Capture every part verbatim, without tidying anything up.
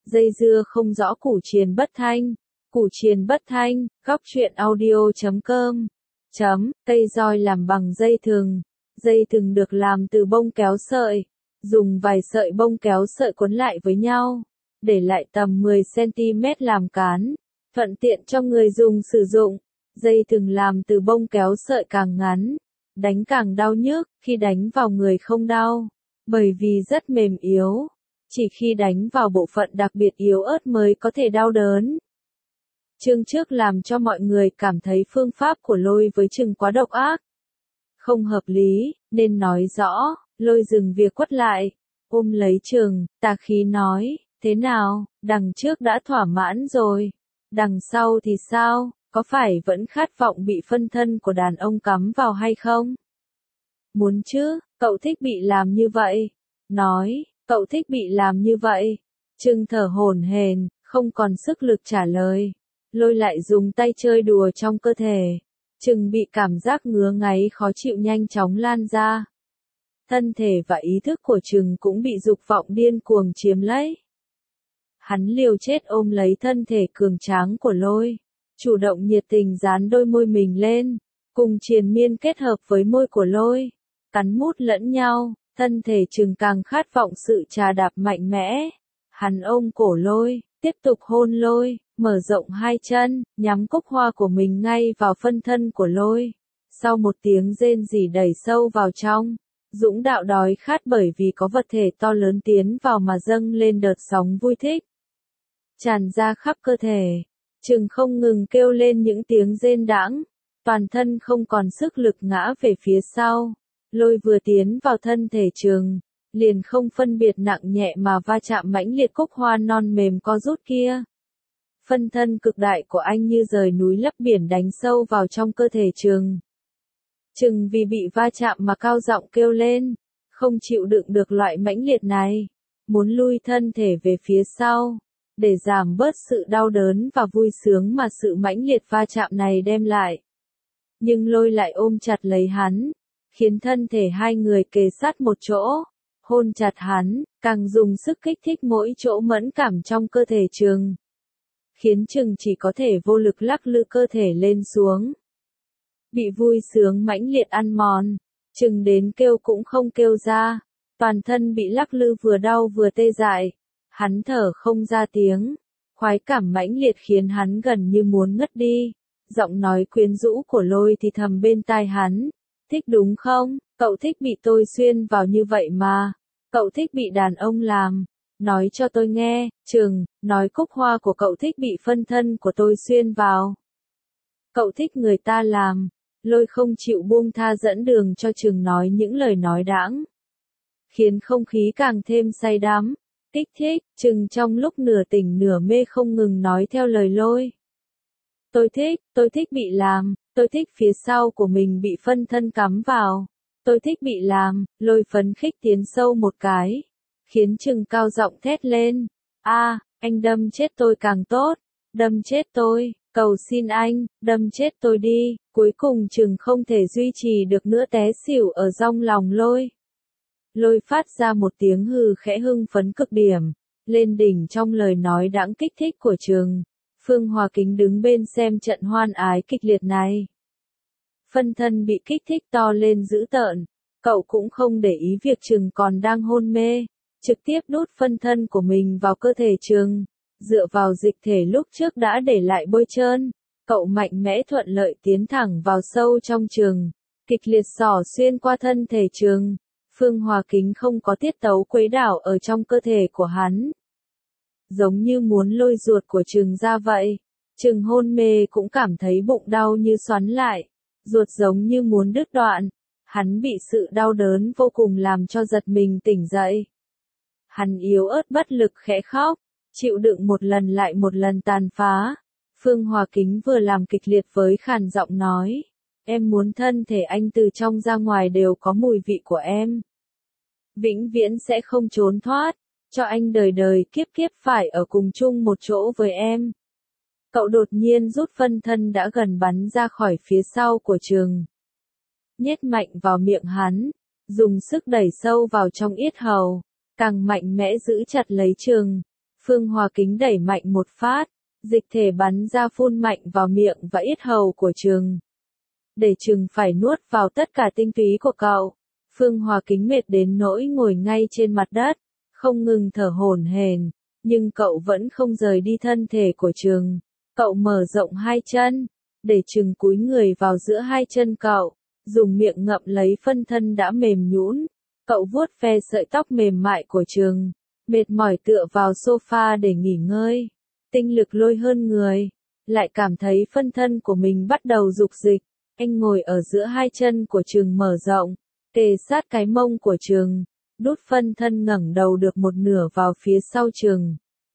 Dây dưa không rõ củ triền bất thanh. Củ triền bất thanh, góc truyện audio chấm com. Chấm, cây roi làm bằng dây thừng. Dây thừng được làm từ bông kéo sợi. Dùng vài sợi bông kéo sợi cuốn lại với nhau. Để lại tầm mười xăng-ti-mét làm cán. Thuận tiện cho người dùng sử dụng. Dây thừng làm từ bông kéo sợi càng ngắn. Đánh càng đau nhức, khi đánh vào người không đau. Bởi vì rất mềm yếu. Chỉ khi đánh vào bộ phận đặc biệt yếu ớt mới có thể đau đớn. Chương trước làm cho mọi người cảm thấy phương pháp của Lôi với Trừng quá độc ác. Không hợp lý, nên nói rõ, Lôi dừng việc quất lại. Ôm lấy Trừng, tà khí nói, thế nào, đằng trước đã thỏa mãn rồi. Đằng sau thì sao, có phải vẫn khát vọng bị phân thân của đàn ông cắm vào hay không? Muốn chứ, cậu thích bị làm như vậy. Nói, cậu thích bị làm như vậy. Trừng thở hổn hển, không còn sức lực trả lời. Lôi lại dùng tay chơi đùa trong cơ thể. Trừng bị cảm giác ngứa ngáy khó chịu nhanh chóng lan ra. Thân thể và ý thức của Trừng cũng bị dục vọng điên cuồng chiếm lấy. Hắn liều chết ôm lấy thân thể cường tráng của Lôi. Chủ động nhiệt tình dán đôi môi mình lên. Cùng triền miên kết hợp với môi của Lôi. Cắn mút lẫn nhau, thân thể Trừng càng khát vọng sự trà đạp mạnh mẽ. Hắn ôm cổ Lôi, tiếp tục hôn Lôi, mở rộng hai chân, nhắm cúc hoa của mình ngay vào phân thân của Lôi. Sau một tiếng rên rỉ đẩy sâu vào trong, Dũng Đạo đói khát bởi vì có vật thể to lớn tiến vào mà dâng lên đợt sóng vui thích. Tràn ra khắp cơ thể, Trừng không ngừng kêu lên những tiếng rên đãng, toàn thân không còn sức lực ngã về phía sau. Lôi vừa tiến vào thân thể Trừng, liền không phân biệt nặng nhẹ mà va chạm mãnh liệt cúc hoa non mềm co rút kia. Phân thân cực đại của anh như rời núi lấp biển đánh sâu vào trong cơ thể Trừng. Trừng vì bị va chạm mà cao giọng kêu lên, không chịu đựng được loại mãnh liệt này, muốn lui thân thể về phía sau, để giảm bớt sự đau đớn và vui sướng mà sự mãnh liệt va chạm này đem lại. Nhưng Lôi lại ôm chặt lấy hắn, khiến thân thể hai người kề sát một chỗ, hôn chặt hắn, càng dùng sức kích thích mỗi chỗ mẫn cảm trong cơ thể Trừng. Khiến Trừng chỉ có thể vô lực lắc lư cơ thể lên xuống. Bị vui sướng mãnh liệt ăn mòn, Trừng đến kêu cũng không kêu ra, toàn thân bị lắc lư vừa đau vừa tê dại, hắn thở không ra tiếng, khoái cảm mãnh liệt khiến hắn gần như muốn ngất đi, giọng nói quyến rũ của Lôi thì thầm bên tai hắn, thích đúng không, cậu thích bị tôi xuyên vào như vậy mà, cậu thích bị đàn ông làm. Nói cho tôi nghe, Trừng, nói cúc hoa của cậu thích bị phân thân của tôi xuyên vào. Cậu thích người ta làm. Lôi không chịu buông tha dẫn đường cho Trừng nói những lời nói đãng, khiến không khí càng thêm say đắm, kích thích. Trừng trong lúc nửa tỉnh nửa mê không ngừng nói theo lời Lôi. Tôi thích, tôi thích bị làm, tôi thích phía sau của mình bị phân thân cắm vào. Tôi thích bị làm. Lôi phấn khích tiến sâu một cái, khiến Trừng cao giọng thét lên. A, à, anh đâm chết tôi càng tốt, đâm chết tôi, cầu xin anh, đâm chết tôi đi. Cuối cùng Trừng không thể duy trì được nữa té xỉu ở trong lòng Lôi. Lôi phát ra một tiếng hừ khẽ hưng phấn cực điểm, lên đỉnh trong lời nói đãng kích thích của Trừng. Phương Hòa Kính đứng bên xem trận hoan ái kịch liệt này. Phân thân bị kích thích to lên dữ tợn, cậu cũng không để ý việc Trừng còn đang hôn mê. Trực tiếp đút phân thân của mình vào cơ thể Trừng, dựa vào dịch thể lúc trước đã để lại bôi trơn, cậu mạnh mẽ thuận lợi tiến thẳng vào sâu trong Trừng, kịch liệt xỏ xuyên qua thân thể Trừng. Phương Hòa Kính không có tiết tấu quấy đảo ở trong cơ thể của hắn, giống như muốn lôi ruột của Trừng ra vậy. Trừng hôn mê cũng cảm thấy bụng đau như xoắn lại, ruột giống như muốn đứt đoạn, hắn bị sự đau đớn vô cùng làm cho giật mình tỉnh dậy. Hắn yếu ớt bất lực khẽ khóc, chịu đựng một lần lại một lần tàn phá. Phương Hòa Kính vừa làm kịch liệt với khàn giọng nói, em muốn thân thể anh từ trong ra ngoài đều có mùi vị của em. Vĩnh viễn sẽ không trốn thoát, cho anh đời đời kiếp kiếp phải ở cùng chung một chỗ với em. Cậu đột nhiên rút phân thân đã gần bắn ra khỏi phía sau của Trừng, nhét mạnh vào miệng hắn, dùng sức đẩy sâu vào trong yết hầu, càng mạnh mẽ giữ chặt lấy Trừng. Phương Hòa Kính đẩy mạnh một phát, dịch thể bắn ra phun mạnh vào miệng và yết hầu của Trừng. Để Trừng phải nuốt vào tất cả tinh túy của cậu. Phương Hòa Kính mệt đến nỗi ngồi ngay trên mặt đất, không ngừng thở hổn hển, nhưng cậu vẫn không rời đi thân thể của Trừng. Cậu mở rộng hai chân, để Trừng cúi người vào giữa hai chân cậu, dùng miệng ngậm lấy phân thân đã mềm nhũn. Cậu vuốt ve sợi tóc mềm mại của Trừng, mệt mỏi tựa vào sofa để nghỉ ngơi. Tinh lực lôi hơn người, lại cảm thấy phân thân của mình bắt đầu dục dịch. Anh ngồi ở giữa hai chân của Trừng mở rộng, kề sát cái mông của Trừng, đút phân thân ngẩng đầu được một nửa vào phía sau Trừng.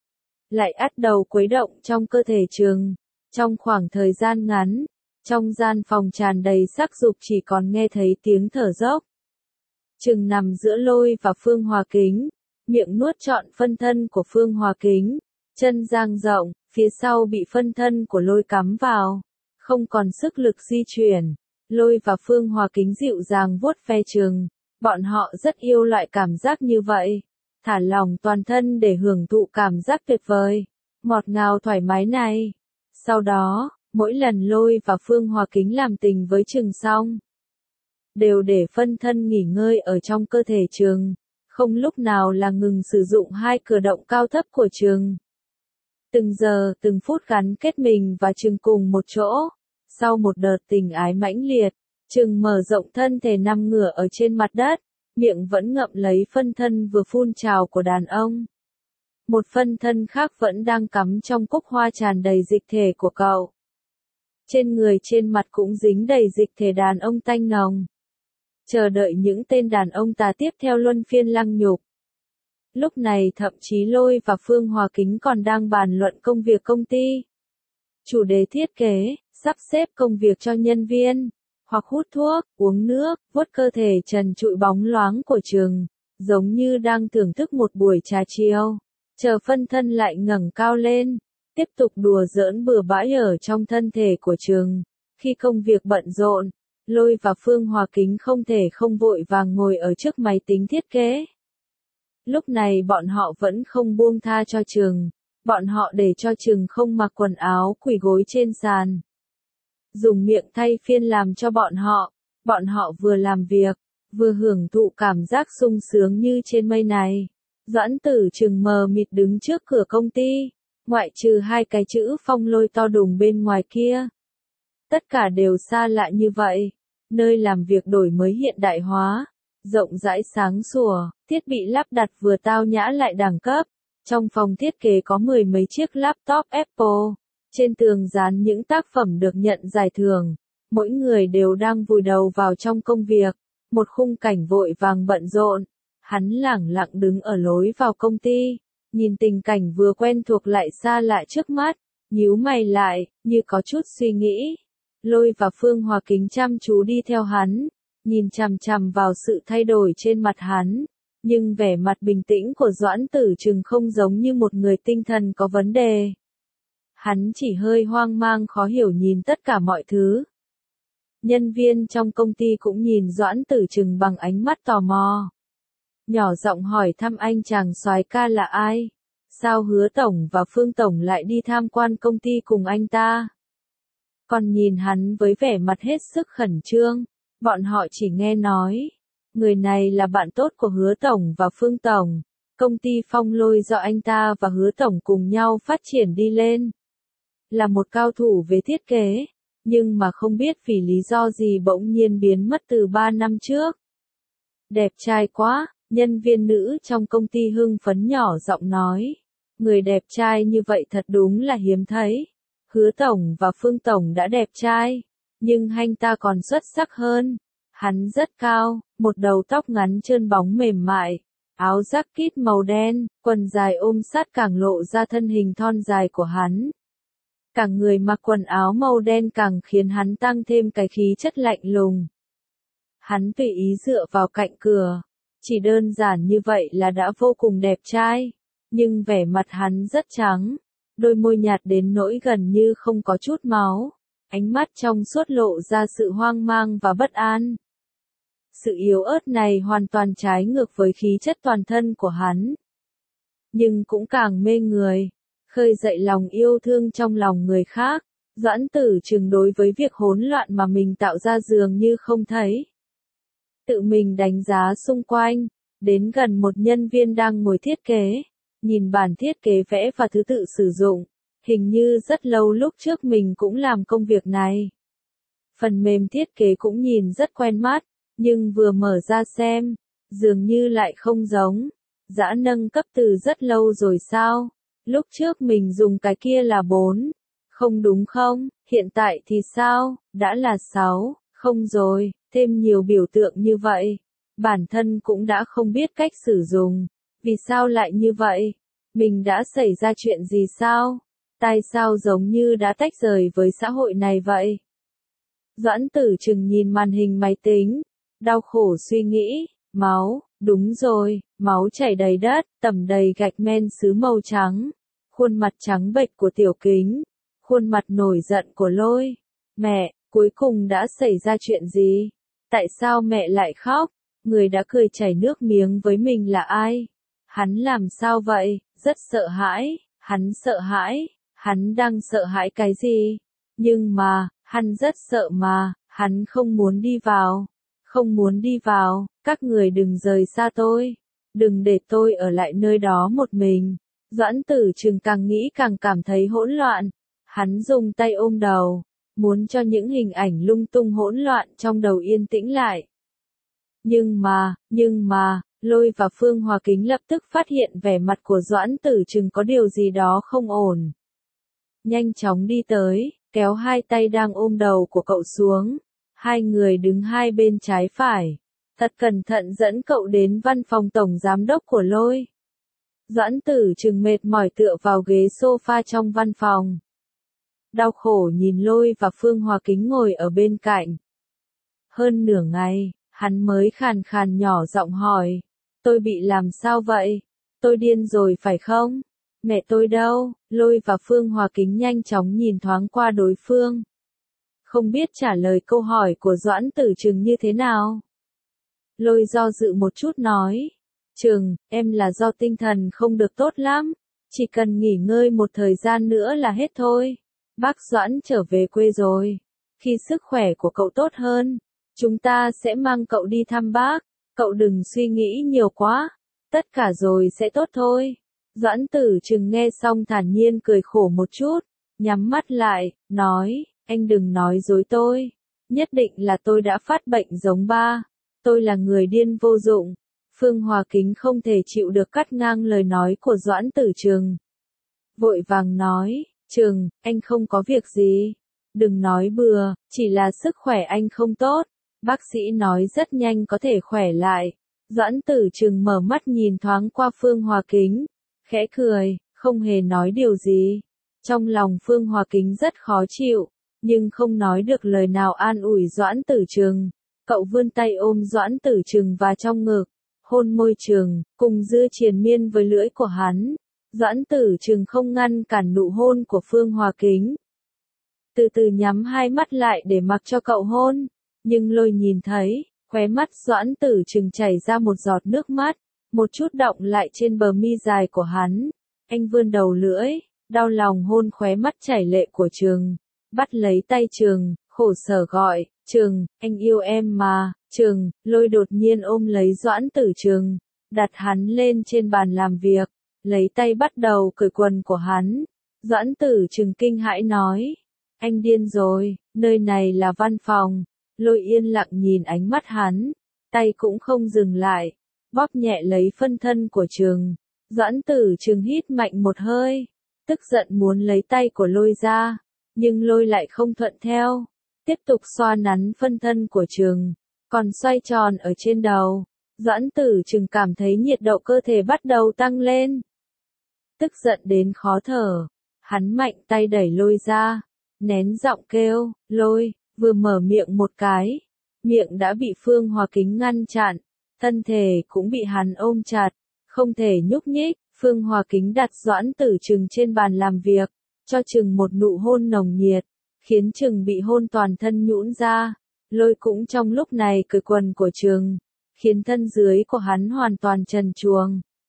Lại ắt đầu khuấy động trong cơ thể Trừng. Trong khoảng thời gian ngắn, trong gian phòng tràn đầy sắc dục chỉ còn nghe thấy tiếng thở dốc. Trừng nằm giữa Lôi và Phương Hòa Kính, miệng nuốt trọn phân thân của Phương Hòa Kính, chân dang rộng, phía sau bị phân thân của Lôi cắm vào, không còn sức lực di chuyển. Lôi và Phương Hòa Kính dịu dàng vuốt ve Trừng, bọn họ rất yêu loại cảm giác như vậy, thả lỏng toàn thân để hưởng thụ cảm giác tuyệt vời, ngọt ngào thoải mái này. Sau đó, mỗi lần Lôi và Phương Hòa Kính làm tình với Trừng xong, đều để phân thân nghỉ ngơi ở trong cơ thể Trừng, không lúc nào là ngừng sử dụng hai cử động cao thấp của Trừng. Từng giờ, từng phút gắn kết mình và Trừng cùng một chỗ. Sau một đợt tình ái mãnh liệt, Trừng mở rộng thân thể nằm ngửa ở trên mặt đất, miệng vẫn ngậm lấy phân thân vừa phun trào của đàn ông. Một phân thân khác vẫn đang cắm trong cúc hoa tràn đầy dịch thể của cậu. Trên người trên mặt cũng dính đầy dịch thể đàn ông tanh nồng. Chờ đợi những tên đàn ông tà tiếp theo luân phiên lăng nhục. Lúc này thậm chí Lôi và Phương Hòa Kính còn đang bàn luận công việc công ty. Chủ đề thiết kế, sắp xếp công việc cho nhân viên, hoặc hút thuốc, uống nước, vuốt cơ thể trần trụi bóng loáng của Trừng, giống như đang thưởng thức một buổi trà chiều. Chờ phân thân lại ngẩng cao lên, tiếp tục đùa giỡn bừa bãi ở trong thân thể của Trừng. Khi công việc bận rộn, Lôi và Phương Hòa Kính không thể không vội vàng ngồi ở trước máy tính thiết kế. Lúc này bọn họ vẫn không buông tha cho Trừng, bọn họ để cho Trừng không mặc quần áo quỳ gối trên sàn. Dùng miệng thay phiên làm cho bọn họ, bọn họ vừa làm việc, vừa hưởng thụ cảm giác sung sướng như trên mây này. Doãn Tử Trừng mờ mịt đứng trước cửa công ty, ngoại trừ hai cái chữ Phong Lôi to đùng bên ngoài kia. Tất cả đều xa lạ như vậy, nơi làm việc đổi mới hiện đại hóa, rộng rãi sáng sủa, thiết bị lắp đặt vừa tao nhã lại đẳng cấp. Trong phòng thiết kế có mười mấy chiếc laptop Apple, trên tường dán những tác phẩm được nhận giải thưởng, mỗi người đều đang vùi đầu vào trong công việc, một khung cảnh vội vàng bận rộn. Hắn lẳng lặng đứng ở lối vào công ty, nhìn tình cảnh vừa quen thuộc lại xa lạ trước mắt, nhíu mày lại, như có chút suy nghĩ. Lôi và Phương Hòa Kính chăm chú đi theo hắn, nhìn chằm chằm vào sự thay đổi trên mặt hắn, nhưng vẻ mặt bình tĩnh của Doãn Tử Trừng không giống như một người tinh thần có vấn đề. Hắn chỉ hơi hoang mang khó hiểu nhìn tất cả mọi thứ. Nhân viên trong công ty cũng nhìn Doãn Tử Trừng bằng ánh mắt tò mò. Nhỏ giọng hỏi thăm anh chàng soái ca là ai? Sao Hứa Tổng và Phương Tổng lại đi tham quan công ty cùng anh ta? Còn nhìn hắn với vẻ mặt hết sức khẩn trương, bọn họ chỉ nghe nói. Người này là bạn tốt của Hứa Tổng và Phương Tổng. Công ty Phong Lôi do anh ta và Hứa Tổng cùng nhau phát triển đi lên. Là một cao thủ về thiết kế, nhưng mà không biết vì lý do gì bỗng nhiên biến mất từ ba năm trước. Đẹp trai quá, nhân viên nữ trong công ty hưng phấn nhỏ giọng nói. Người đẹp trai như vậy thật đúng là hiếm thấy. Hứa Tổng và Phương Tổng đã đẹp trai, nhưng anh ta còn xuất sắc hơn. Hắn rất cao, một đầu tóc ngắn trơn bóng mềm mại, áo jacket màu đen, quần dài ôm sát càng lộ ra thân hình thon dài của hắn. Cả người mặc quần áo màu đen càng khiến hắn tăng thêm cái khí chất lạnh lùng. Hắn tùy ý dựa vào cạnh cửa, chỉ đơn giản như vậy là đã vô cùng đẹp trai, nhưng vẻ mặt hắn rất trắng, đôi môi nhạt đến nỗi gần như không có chút máu, ánh mắt trong suốt lộ ra sự hoang mang và bất an. Sự yếu ớt này hoàn toàn trái ngược với khí chất toàn thân của hắn. nhưng cũng càng mê người, khơi dậy lòng yêu thương trong lòng người khác. Doãn Tử Trừng đối với việc hỗn loạn mà mình tạo ra dường như không thấy. Tự mình đánh giá xung quanh, đến gần một nhân viên đang ngồi thiết kế, nhìn bản thiết kế vẽ và thứ tự sử dụng, hình như rất lâu lúc trước mình cũng làm công việc này. Phần mềm thiết kế cũng nhìn rất quen mắt, nhưng vừa mở ra xem, dường như lại không giống. Dã nâng cấp từ rất lâu rồi sao? Lúc trước mình dùng cái kia là bốn. Không đúng không? Hiện tại thì sao? Đã là sáu. Không rồi, thêm nhiều biểu tượng như vậy. Bản thân cũng đã không biết cách sử dụng. Vì sao lại như vậy? Mình đã xảy ra chuyện gì sao? Tại sao giống như đã tách rời với xã hội này vậy? Doãn Tử Trừng nhìn màn hình máy tính, đau khổ suy nghĩ, máu, đúng rồi, máu chảy đầy đất, tẩm đầy gạch men sứ màu trắng, khuôn mặt trắng bệch của Tiểu Kính, khuôn mặt nổi giận của Lôi. Mẹ, cuối cùng đã xảy ra chuyện gì? Tại sao mẹ lại khóc? Người đã cười chảy nước miếng với mình là ai? Hắn làm sao vậy? Rất sợ hãi, hắn sợ hãi, hắn đang sợ hãi cái gì? Nhưng mà, hắn rất sợ mà, hắn không muốn đi vào. Không muốn đi vào, các người đừng rời xa tôi. Đừng để tôi ở lại nơi đó một mình. Doãn Tử Trừng càng nghĩ càng cảm thấy hỗn loạn. Hắn dùng tay ôm đầu, muốn cho những hình ảnh lung tung hỗn loạn trong đầu yên tĩnh lại. Nhưng mà, nhưng mà, Lôi và Phương Hòa Kính lập tức phát hiện vẻ mặt của Doãn Tử Trừng có điều gì đó không ổn. Nhanh chóng đi tới, kéo hai tay đang ôm đầu của cậu xuống. Hai người đứng hai bên trái phải. Thật cẩn thận dẫn cậu đến văn phòng tổng giám đốc của Lôi. Doãn Tử Trừng mệt mỏi tựa vào ghế sofa trong văn phòng. Đau khổ nhìn Lôi và Phương Hòa Kính ngồi ở bên cạnh. Hơn nửa ngày, hắn mới khàn khàn nhỏ giọng hỏi. Tôi bị làm sao vậy? Tôi điên rồi phải không? Mẹ tôi đâu? Lôi và Phương Hòa Kính nhanh chóng nhìn thoáng qua đối phương. Không biết trả lời câu hỏi của Doãn Tử Trừng như thế nào. Lôi do dự một chút nói. Trừng, em là do tinh thần không được tốt lắm. Chỉ cần nghỉ ngơi một thời gian nữa là hết thôi. Bác Doãn trở về quê rồi. Khi sức khỏe của cậu tốt hơn, chúng ta sẽ mang cậu đi thăm bác. Cậu đừng suy nghĩ nhiều quá. Tất cả rồi sẽ tốt thôi. Doãn Tử Trừng nghe xong thản nhiên cười khổ một chút. Nhắm mắt lại, nói. Anh đừng nói dối tôi. Nhất định là tôi đã phát bệnh giống ba. Tôi là người điên vô dụng. Phương Hòa Kính không thể chịu được cắt ngang lời nói của Doãn Tử Trừng. Vội vàng nói, Trừng, anh không có việc gì. Đừng nói bừa, chỉ là sức khỏe anh không tốt. Bác sĩ nói rất nhanh có thể khỏe lại. Doãn Tử Trừng mở mắt nhìn thoáng qua Phương Hòa Kính. Khẽ cười, không hề nói điều gì. Trong lòng Phương Hòa Kính rất khó chịu. Nhưng không nói được lời nào an ủi Doãn Tử Trừng. Cậu vươn tay ôm Doãn Tử Trừng vào trong ngực, hôn môi Trừng, cùng dưa triền miên với lưỡi của hắn. Doãn Tử Trừng không ngăn cản nụ hôn của Phương Hòa Kính. Từ từ nhắm hai mắt lại để mặc cho cậu hôn, nhưng Lôi nhìn thấy, khóe mắt Doãn Tử Trừng chảy ra một giọt nước mắt, một chút đọng lại trên bờ mi dài của hắn. Anh vươn đầu lưỡi, đau lòng hôn khóe mắt chảy lệ của Trừng. Bắt lấy tay Trừng, khổ sở gọi, Trừng, anh yêu em mà. Trừng, Lôi đột nhiên ôm lấy Doãn Tử Trừng, đặt hắn lên trên bàn làm việc, lấy tay bắt đầu cởi quần của hắn. Doãn Tử Trừng kinh hãi nói, anh điên rồi, nơi này là văn phòng. Lôi yên lặng nhìn ánh mắt hắn, tay cũng không dừng lại, bóp nhẹ lấy phân thân của Trừng. Doãn Tử Trừng hít mạnh một hơi, tức giận muốn lấy tay của Lôi ra. Nhưng Lôi lại không thuận theo, tiếp tục xoa nắn phân thân của Trừng, còn xoay tròn ở trên đầu. Doãn Tử Trừng cảm thấy nhiệt độ cơ thể bắt đầu tăng lên. Tức giận đến khó thở, hắn mạnh tay đẩy Lôi ra, nén giọng kêu, Lôi, vừa mở miệng một cái, miệng đã bị Phương Hòa Kính ngăn chặn, thân thể cũng bị hắn ôm chặt, không thể nhúc nhích. Phương Hòa Kính đặt Doãn Tử Trừng trên bàn làm việc, cho Trừng một nụ hôn nồng nhiệt, khiến Trừng bị hôn toàn thân nhũn ra. Lôi cũng trong lúc này cởi quần của Trừng, khiến thân dưới của hắn hoàn toàn trần truồng,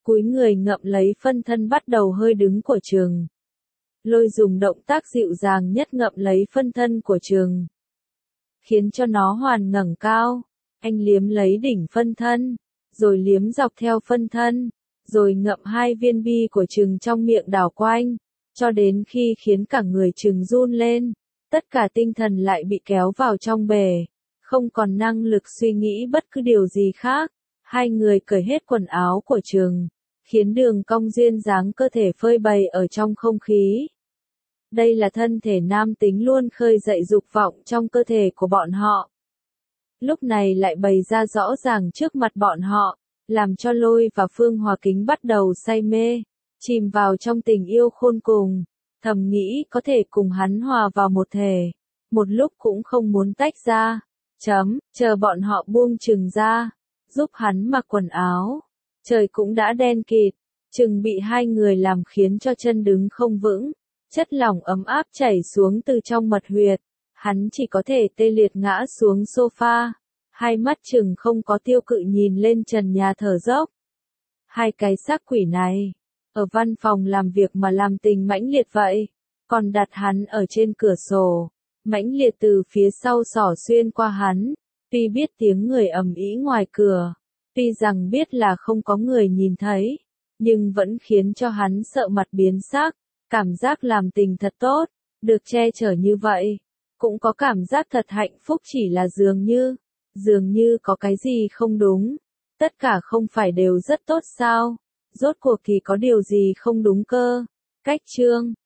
cúi người ngậm lấy phân thân bắt đầu hơi đứng của Trừng. Lôi dùng động tác dịu dàng nhất ngậm lấy phân thân của Trừng, khiến cho nó hoàn ngẩng cao. Anh liếm lấy đỉnh phân thân, rồi liếm dọc theo phân thân, rồi ngậm hai viên bi của Trừng trong miệng đảo quanh, cho đến khi khiến cả người Trừng run lên. Tất cả tinh thần lại bị kéo vào trong bể, không còn năng lực suy nghĩ bất cứ điều gì khác. Hai người cởi hết quần áo của Trừng, khiến đường cong duyên dáng cơ thể phơi bày ở trong không khí. Đây là thân thể nam tính luôn khơi dậy dục vọng trong cơ thể của bọn họ. Lúc này lại bày ra rõ ràng trước mặt bọn họ, làm cho Lôi và Phương Hòa Kính bắt đầu say mê, chìm vào trong tình yêu khôn cùng, thầm nghĩ có thể cùng hắn hòa vào một thể, một lúc cũng không muốn tách ra. Chấm, chờ bọn họ buông Trừng ra, giúp hắn mặc quần áo. Trời cũng đã đen kịt, Trừng bị hai người làm khiến cho chân đứng không vững, chất lỏng ấm áp chảy xuống từ trong mật huyệt, hắn chỉ có thể tê liệt ngã xuống sofa, hai mắt Trừng không có tiêu cự nhìn lên trần nhà thở dốc. Hai cái xác quỷ này, ở văn phòng làm việc mà làm tình mãnh liệt vậy, còn đặt hắn ở trên cửa sổ, mãnh liệt từ phía sau xỏ xuyên qua hắn, tuy biết tiếng người ầm ĩ ngoài cửa, tuy rằng biết là không có người nhìn thấy, nhưng vẫn khiến cho hắn sợ mặt biến sắc, cảm giác làm tình thật tốt, được che chở như vậy, cũng có cảm giác thật hạnh phúc, chỉ là dường như, dường như có cái gì không đúng, tất cả không phải đều rất tốt sao, rốt cuộc thì có điều gì không đúng cơ. Cách chương